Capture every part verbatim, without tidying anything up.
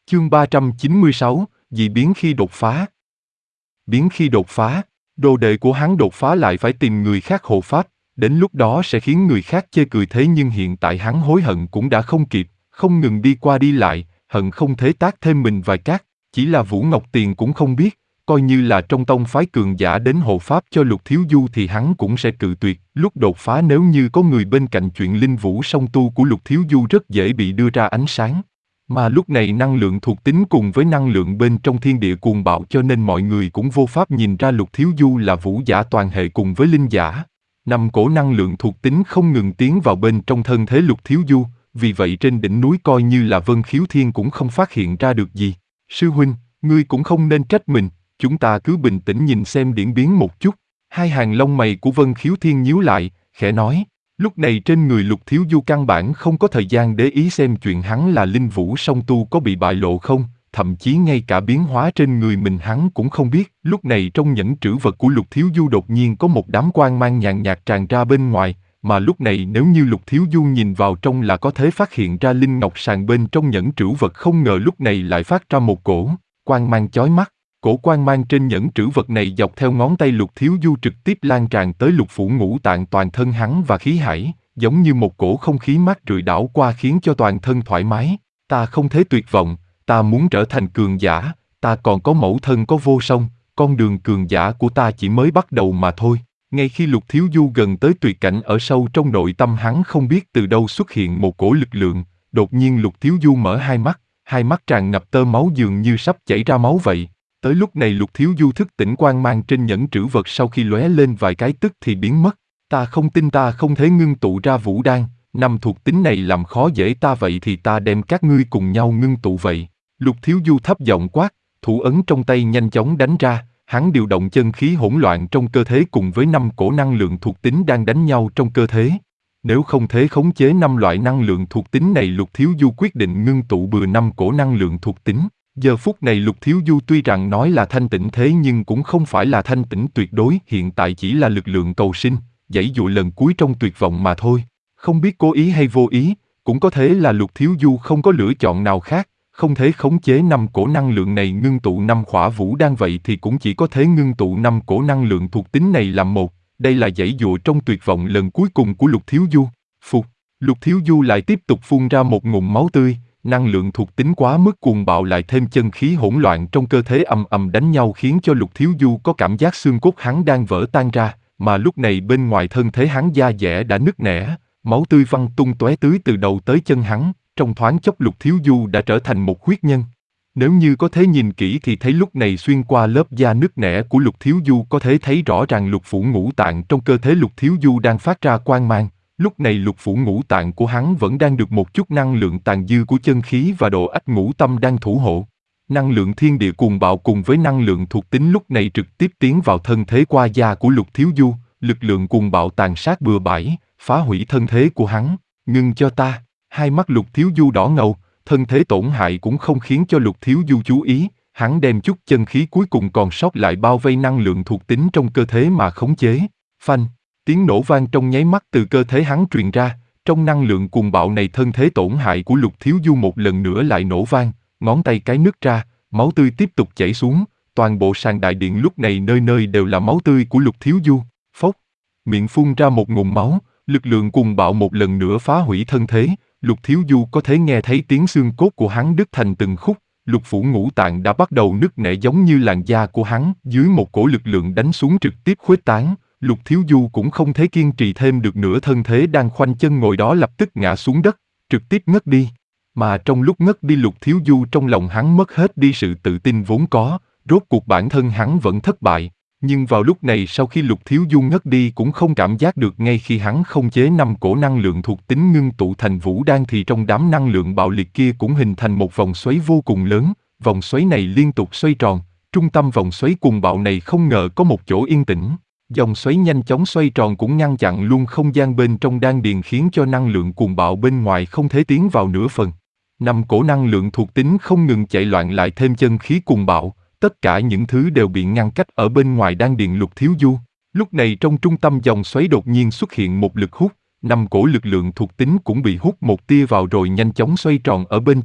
Chương ba trăm chín mươi sáu, dị biến khi đột phá. Biến khi đột phá, đồ đệ của hắn đột phá lại phải tìm người khác hộ pháp, đến lúc đó sẽ khiến người khác chê cười, thế nhưng hiện tại hắn hối hận cũng đã không kịp, không ngừng đi qua đi lại, hận không thể tác thêm mình vài cát, chỉ là Vũ Ngọc Tiền cũng không biết, coi như là trong tông phái cường giả đến hộ pháp cho Lục Thiếu Du thì hắn cũng sẽ cự tuyệt. Lúc đột phá nếu như có người bên cạnh, chuyện linh vũ song tu của Lục Thiếu Du rất dễ bị đưa ra ánh sáng. Mà lúc này năng lượng thuộc tính cùng với năng lượng bên trong thiên địa cuồng bạo, cho nên mọi người cũng vô pháp nhìn ra Lục Thiếu Du là vũ giả toàn hệ cùng với linh giả. Năm cổ năng lượng thuộc tính không ngừng tiến vào bên trong thân thể Lục Thiếu Du, vì vậy trên đỉnh núi coi như là Vân Khiếu Thiên cũng không phát hiện ra được gì. Sư huynh, ngươi cũng không nên trách mình, chúng ta cứ bình tĩnh nhìn xem diễn biến một chút. Hai hàng lông mày của Vân Khiếu Thiên nhíu lại, khẽ nói. Lúc này trên người Lục Thiếu Du căn bản không có thời gian để ý xem chuyện hắn là linh vũ song tu có bị bại lộ không, thậm chí ngay cả biến hóa trên người mình hắn cũng không biết. Lúc này trong nhẫn trữ vật của Lục Thiếu Du đột nhiên có một đám quang mang nhàn nhạt tràn ra bên ngoài, mà lúc này nếu như Lục Thiếu Du nhìn vào trong là có thể phát hiện ra linh ngọc sàn bên trong nhẫn trữ vật, không ngờ lúc này lại phát ra một cổ quang mang chói mắt. Cổ quang mang trên nhẫn trữ vật này dọc theo ngón tay Lục Thiếu Du trực tiếp lan tràn tới lục phủ ngũ tạng toàn thân hắn và khí hải, giống như một cổ không khí mát rượi đảo qua khiến cho toàn thân thoải mái. Ta không thể tuyệt vọng, ta muốn trở thành cường giả, ta còn có mẫu thân có vô song, con đường cường giả của ta chỉ mới bắt đầu mà thôi. Ngay khi Lục Thiếu Du gần tới tuyệt cảnh, ở sâu trong nội tâm hắn không biết từ đâu xuất hiện một cổ lực lượng, đột nhiên Lục Thiếu Du mở hai mắt, hai mắt tràn ngập tơ máu dường như sắp chảy ra máu vậy. Tới lúc này Lục Thiếu Du thức tỉnh, quang mang trên nhẫn trữ vật sau khi lóe lên vài cái tức thì biến mất. Ta không tin ta không thể ngưng tụ ra vũ đan, năm thuộc tính này làm khó dễ ta, vậy thì ta đem các ngươi cùng nhau ngưng tụ vậy. Lục Thiếu Du thấp giọng quát, thủ ấn trong tay nhanh chóng đánh ra, hắn điều động chân khí hỗn loạn trong cơ thể cùng với năm cổ năng lượng thuộc tính đang đánh nhau trong cơ thể. Nếu không thể khống chế năm loại năng lượng thuộc tính này, Lục Thiếu Du quyết định ngưng tụ bừa năm cổ năng lượng thuộc tính. Giờ phút này Lục Thiếu Du tuy rằng nói là thanh tĩnh thế nhưng cũng không phải là thanh tĩnh tuyệt đối, hiện tại chỉ là lực lượng cầu sinh, giãy dụa lần cuối trong tuyệt vọng mà thôi. Không biết cố ý hay vô ý, cũng có thể là Lục Thiếu Du không có lựa chọn nào khác, không thể khống chế năm cổ năng lượng này ngưng tụ năm khỏa vũ đan, vậy thì cũng chỉ có thể ngưng tụ năm cổ năng lượng thuộc tính này làm một. Đây là giãy dụa trong tuyệt vọng lần cuối cùng của Lục Thiếu Du. Phục, Lục Thiếu Du lại tiếp tục phun ra một ngụm máu tươi. Năng lượng thuộc tính quá mức cuồng bạo lại thêm chân khí hỗn loạn trong cơ thể ầm ầm đánh nhau khiến cho Lục Thiếu Du có cảm giác xương cốt hắn đang vỡ tan ra, mà lúc này bên ngoài thân thể hắn da dẻ đã nứt nẻ, máu tươi văng tung tóe tưới từ đầu tới chân hắn, trong thoáng chốc Lục Thiếu Du đã trở thành một huyết nhân. Nếu như có thể nhìn kỹ thì thấy lúc này xuyên qua lớp da nứt nẻ của Lục Thiếu Du có thể thấy rõ ràng lục phủ ngũ tạng trong cơ thể Lục Thiếu Du đang phát ra quang mang. Lúc này lục phủ ngũ tạng của hắn vẫn đang được một chút năng lượng tàn dư của chân khí và độ ách ngũ tâm đang thủ hộ. Năng lượng thiên địa cuồng bạo cùng với năng lượng thuộc tính lúc này trực tiếp tiến vào thân thế qua da của Lục Thiếu Du, lực lượng cuồng bạo tàn sát bừa bãi, phá hủy thân thế của hắn. Ngưng cho ta. Hai mắt Lục Thiếu Du đỏ ngầu, thân thế tổn hại cũng không khiến cho Lục Thiếu Du chú ý, hắn đem chút chân khí cuối cùng còn sót lại bao vây năng lượng thuộc tính trong cơ thể mà khống chế. Phanh. Tiếng nổ vang trong nháy mắt từ cơ thể hắn truyền ra, trong năng lượng cuồng bạo này thân thế tổn hại của Lục Thiếu Du một lần nữa lại nổ vang, ngón tay cái nứt ra, máu tươi tiếp tục chảy xuống, toàn bộ sàn đại điện lúc này nơi nơi đều là máu tươi của Lục Thiếu Du. Phốc, miệng phun ra một ngụm máu, lực lượng cuồng bạo một lần nữa phá hủy thân thế, Lục Thiếu Du có thể nghe thấy tiếng xương cốt của hắn đứt thành từng khúc, lục phủ ngũ tạng đã bắt đầu nứt nẻ giống như làn da của hắn, dưới một cổ lực lượng đánh xuống trực tiếp khuếch tán. Lục Thiếu Du cũng không thể kiên trì thêm được nữa, thân thế đang khoanh chân ngồi đó lập tức ngã xuống đất, trực tiếp ngất đi. Mà trong lúc ngất đi Lục Thiếu Du trong lòng hắn mất hết đi sự tự tin vốn có, rốt cuộc bản thân hắn vẫn thất bại. Nhưng vào lúc này sau khi Lục Thiếu Du ngất đi cũng không cảm giác được, ngay khi hắn không chế năm cổ năng lượng thuộc tính ngưng tụ thành vũ đan thì trong đám năng lượng bạo liệt kia cũng hình thành một vòng xoáy vô cùng lớn, vòng xoáy này liên tục xoay tròn, trung tâm vòng xoáy cuồng bạo này không ngờ có một chỗ yên tĩnh. Dòng xoáy nhanh chóng xoay tròn cũng ngăn chặn luôn không gian bên trong đan điền khiến cho năng lượng cuồng bạo bên ngoài không thể tiến vào nửa phần. Năm cổ năng lượng thuộc tính không ngừng chạy loạn lại thêm chân khí cuồng bạo, tất cả những thứ đều bị ngăn cách ở bên ngoài đan điền Lục Thiếu Du. Lúc này trong trung tâm dòng xoáy đột nhiên xuất hiện một lực hút, năm cổ lực lượng thuộc tính cũng bị hút một tia vào rồi nhanh chóng xoay tròn ở bên trong,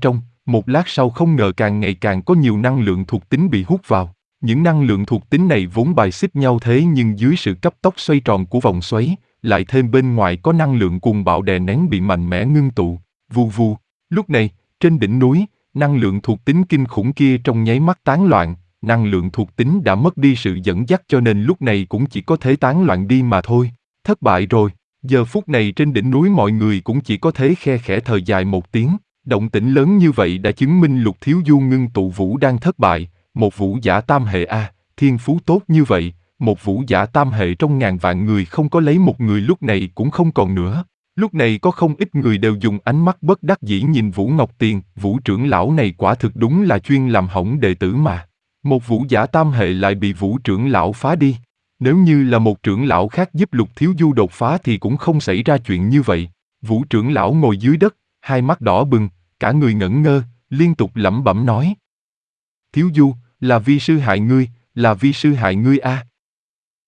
Một lát sau không ngờ càng ngày càng có nhiều năng lượng thuộc tính bị hút vào. Những năng lượng thuộc tính này vốn bài xích nhau thế nhưng dưới sự cấp tốc xoay tròn của vòng xoáy, lại thêm bên ngoài có năng lượng cuồng bạo đè nén bị mạnh mẽ ngưng tụ, vù vù. Lúc này, trên đỉnh núi, năng lượng thuộc tính kinh khủng kia trong nháy mắt tán loạn, năng lượng thuộc tính đã mất đi sự dẫn dắt cho nên lúc này cũng chỉ có thể tán loạn đi mà thôi. Thất bại rồi, giờ phút này trên đỉnh núi mọi người cũng chỉ có thể khe khẽ thở dài một tiếng. Động tĩnh lớn như vậy đã chứng minh Lục Thiếu Du ngưng tụ vũ đang thất bại, một vũ giả tam hệ A, thiên phú tốt như vậy, một vũ giả tam hệ trong ngàn vạn người không có lấy một người lúc này cũng không còn nữa. Lúc này có không ít người đều dùng ánh mắt bất đắc dĩ nhìn Vũ Ngọc Tiền, Vũ trưởng lão này quả thực đúng là chuyên làm hỏng đệ tử mà. Một vũ giả tam hệ lại bị Vũ trưởng lão phá đi. Nếu như là một trưởng lão khác giúp Lục Thiếu Du đột phá thì cũng không xảy ra chuyện như vậy. Vũ trưởng lão ngồi dưới đất, hai mắt đỏ bừng, cả người ngẩn ngơ, liên tục lẩm bẩm nói. Thiếu Du, là vi sư hại ngươi, là vi sư hại ngươi a.